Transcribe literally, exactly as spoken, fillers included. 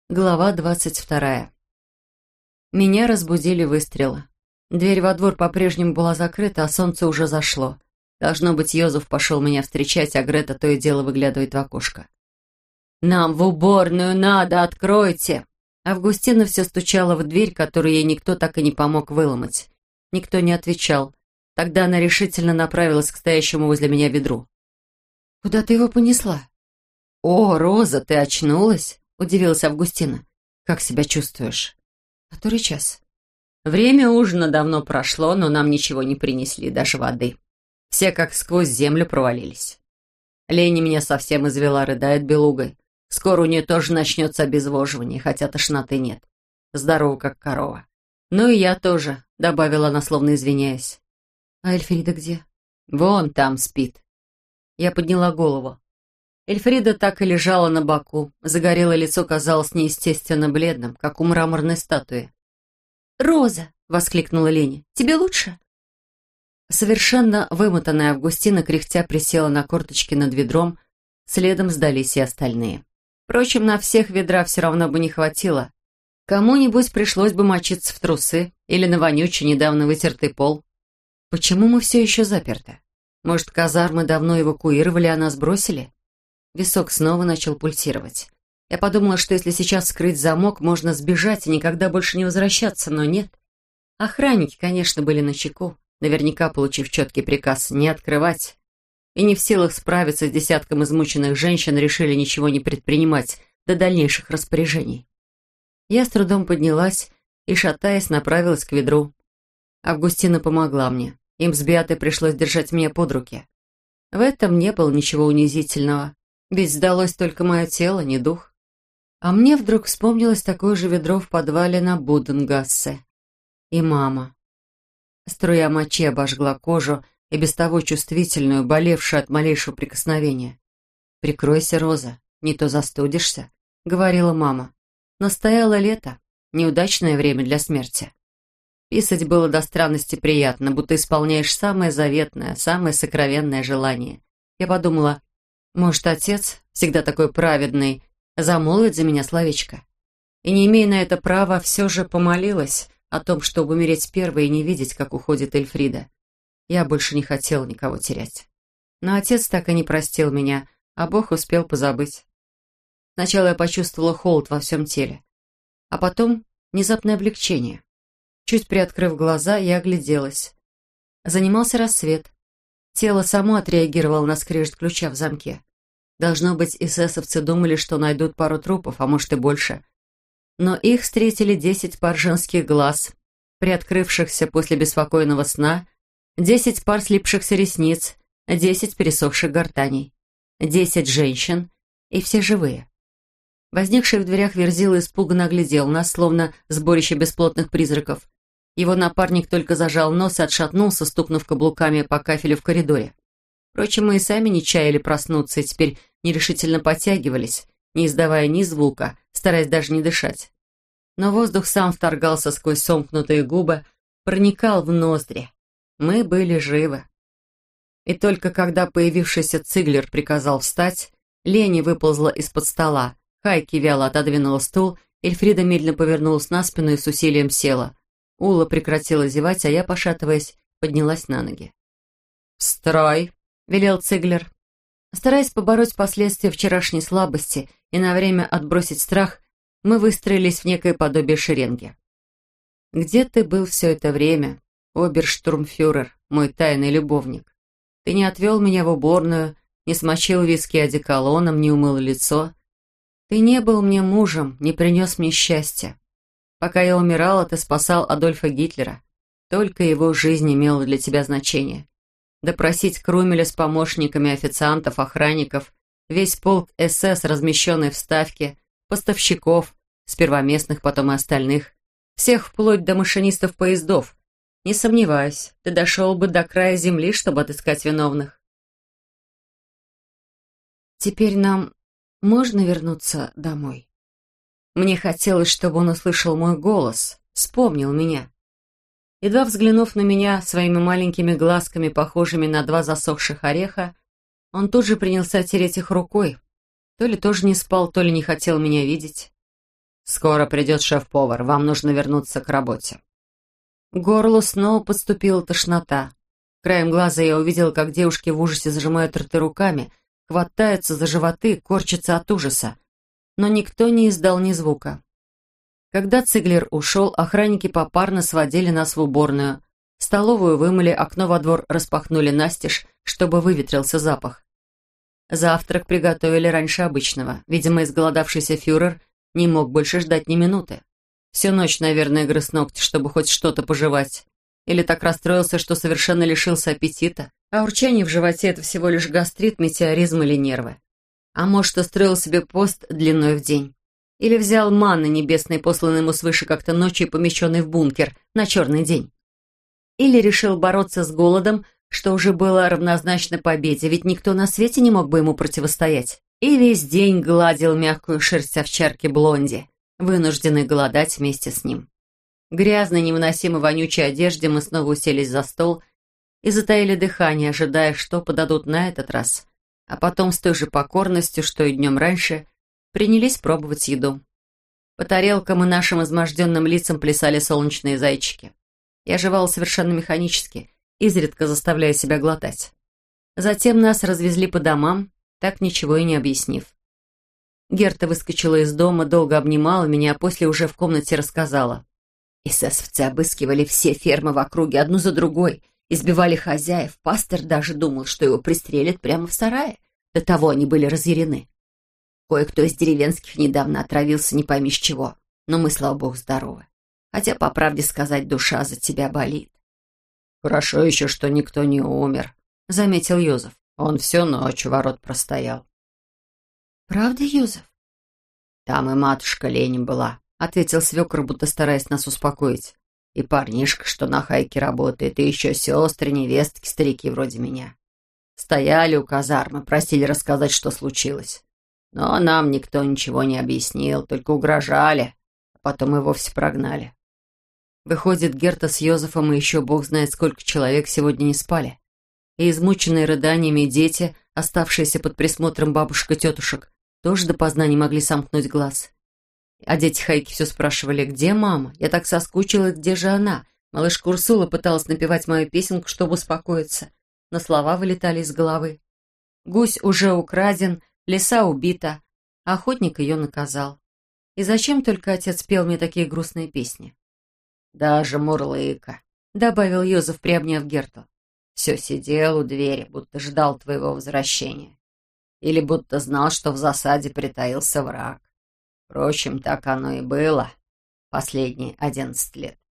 Глава двадцать вторая. Меня разбудили выстрелы. Дверь во двор по-прежнему была закрыта, а солнце уже зашло. Должно быть, Йозеф пошел меня встречать, а Грета то и дело выглядывает в окошко. «Нам в уборную надо, откройте!» Августина все стучала в дверь, которую ей никто так и не помог выломать. Никто не отвечал. Тогда она решительно направилась к стоящему возле меня ведру. «Куда ты его понесла?» «О, Роза, ты очнулась?» — удивилась Августина. «Как себя чувствуешь?» «Который час?» «Время ужина давно прошло, но нам ничего не принесли, даже воды. Все как сквозь землю провалились. Лени меня совсем извела, рыдает белугой. Скоро у нее тоже начнется обезвоживание, хотя тошноты нет. Здорова, как корова. Ну и я тоже», — добавила она, словно извиняясь. «А Эльфрида где?» «Вон там спит». Я подняла голову. Эльфрида так и лежала на боку. Загорелое лицо казалось неестественно бледным, как у мраморной статуи. «Роза!» — воскликнула Леня. «Тебе лучше?» Совершенно вымотанная Августина кряхтя присела на корточки над ведром, следом сдались и остальные. Впрочем, на всех ведра все равно бы не хватило. Кому-нибудь пришлось бы мочиться в трусы или на вонючий, недавно вытертый пол. Почему мы все еще заперты? Может, казармы давно эвакуировали, а нас бросили? Висок снова начал пульсировать. Я подумала, что если сейчас вскрыть замок, можно сбежать и никогда больше не возвращаться, но нет. Охранники, конечно, были начеку, наверняка получив четкий приказ не открывать. И не в силах справиться с десятком измученных женщин, решили ничего не предпринимать до дальнейших распоряжений. Я с трудом поднялась и, шатаясь, направилась к ведру. Августина помогла мне. Им с Беатой пришлось держать меня под руки. В этом не было ничего унизительного, ведь сдалось только мое тело, не дух. А мне вдруг вспомнилось такое же ведро в подвале на Буденгассе. И мама. Струя мочи обожгла кожу, и без того чувствительную, болевшую от малейшего прикосновения. «Прикройся, Роза, не то застудишься», — говорила мама. Настояло лето, неудачное время для смерти. Писать было до странности приятно, будто исполняешь самое заветное, самое сокровенное желание. Я подумала, может, отец, всегда такой праведный, замолвит за меня словечко. И, не имея на это права, все же помолилась о том, чтобы умереть первой и не видеть, как уходит Эльфрида. Я больше не хотела никого терять. Но отец так и не простил меня, а Бог успел позабыть. Сначала я почувствовала холод во всем теле, а потом внезапное облегчение. Чуть приоткрыв глаза, я огляделась. Занимался рассвет. Тело само отреагировало на скрежет ключа в замке. Должно быть, эсэсовцы думали, что найдут пару трупов, а может и больше. Но их встретили десять пар женских глаз, приоткрывшихся после беспокойного сна, десять пар слипшихся ресниц, десять пересохших гортаней, десять женщин, и все живые. Возникший в дверях Верзила испуганно оглядел нас, словно сборище бесплотных призраков. Его напарник только зажал нос и отшатнулся, стукнув каблуками по кафелю в коридоре. Впрочем, мы и сами не чаяли проснуться и теперь нерешительно подтягивались, не издавая ни звука, стараясь даже не дышать. Но воздух сам вторгался сквозь сомкнутые губы, проникал в ноздри. Мы были живы. И только когда появившийся Циглер приказал встать, Лени выползла из-под стола, Хайки вяло отодвинула стул, Эльфрида медленно повернулась на спину и с усилием села. Ула прекратила зевать, а я, пошатываясь, поднялась на ноги. «В строй!» — велел Циглер. Стараясь побороть последствия вчерашней слабости и на время отбросить страх, мы выстроились в некое подобие шеренги. «Где ты был все это время, оберштурмфюрер, мой тайный любовник? Ты не отвел меня в уборную, не смочил виски одеколоном, не умыл лицо. Ты не был мне мужем, не принес мне счастья. Пока я умирала, ты спасал Адольфа Гитлера. Только его жизнь имела для тебя значение. Допросить Крумеля с помощниками официантов, охранников, весь полк СС, размещенный в Ставке, поставщиков, сперва местных, потом и остальных, всех вплоть до машинистов поездов. Не сомневаюсь, ты дошел бы до края земли, чтобы отыскать виновных. Теперь нам можно вернуться домой? Мне хотелось, чтобы он услышал мой голос, вспомнил меня. Едва взглянув на меня своими маленькими глазками, похожими на два засохших ореха, он тут же принялся тереть их рукой. То ли тоже не спал, то ли не хотел меня видеть. «Скоро придет шеф-повар, вам нужно вернуться к работе». К горлу снова подступила тошнота. Краем глаза я увидела, как девушки в ужасе зажимают рты руками, хватаются за животы, корчатся от ужаса. Но никто не издал ни звука. Когда Циглер ушел, охранники попарно сводили нас в уборную. Столовую вымыли, окно во двор распахнули настежь, чтобы выветрился запах. Завтрак приготовили раньше обычного. Видимо, изголодавшийся фюрер не мог больше ждать ни минуты. Всю ночь, наверное, грыз ногти, чтобы хоть что-то пожевать. Или так расстроился, что совершенно лишился аппетита, а урчание в животе — это всего лишь гастрит, метеоризм или нервы. А может, устроил себе пост длиной в день. Или взял манны небесной, посланной ему свыше как-то ночью и помещенной в бункер на черный день. Или решил бороться с голодом, что уже было равнозначно победе, ведь никто на свете не мог бы ему противостоять. И весь день гладил мягкую шерсть овчарки Блонди, вынужденный голодать вместе с ним. В грязной, невыносимо вонючей одежде мы снова уселись за стол и затаили дыхание, ожидая, что подадут на этот раз, а потом с той же покорностью, что и днем раньше, принялись пробовать еду. По тарелкам и нашим изможденным лицам плясали солнечные зайчики. Я жевала совершенно механически, изредка заставляя себя глотать. Затем нас развезли по домам, так ничего и не объяснив. Герта выскочила из дома, долго обнимала меня, а после уже в комнате рассказала. Эсэсовцы обыскивали все фермы в округе одну за другой, избивали хозяев. Пастор даже думал, что его пристрелят прямо в сарае. До того они были разъярены. Кое-кто из деревенских недавно отравился не пойми с чего, но мы, слава богу, здоровы. Хотя, по правде сказать, душа за тебя болит. «Хорошо еще, что никто не умер», — заметил Йозеф. «Он всю ночь у ворот простоял». «Правда, Йозеф?» «Там и матушка Лени была», — ответил свекр, будто стараясь нас успокоить. «И парнишка, что на хайке работает, и еще сестры, невестки, старики вроде меня. Стояли у казармы, просили рассказать, что случилось. Но нам никто ничего не объяснил, только угрожали, а потом и вовсе прогнали». Выходит, Герта с Йозефом и еще бог знает сколько человек сегодня не спали. И измученные рыданиями дети, оставшиеся под присмотром бабушек и тетушек, тоже допоздна не могли сомкнуть глаз. А дети Хайки все спрашивали, где мама? Я так соскучилась, где же она? Малышка Урсула пыталась напевать мою песенку, чтобы успокоиться, но слова вылетали из головы. Гусь уже украден, лиса убита, а охотник ее наказал. И зачем только отец пел мне такие грустные песни? «Даже Мурлыка», — добавил Йозеф, приобняв Герту. «Все сидел у двери, будто ждал твоего возвращения. Или будто знал, что в засаде притаился враг. Впрочем, так оно и было последние одиннадцать лет».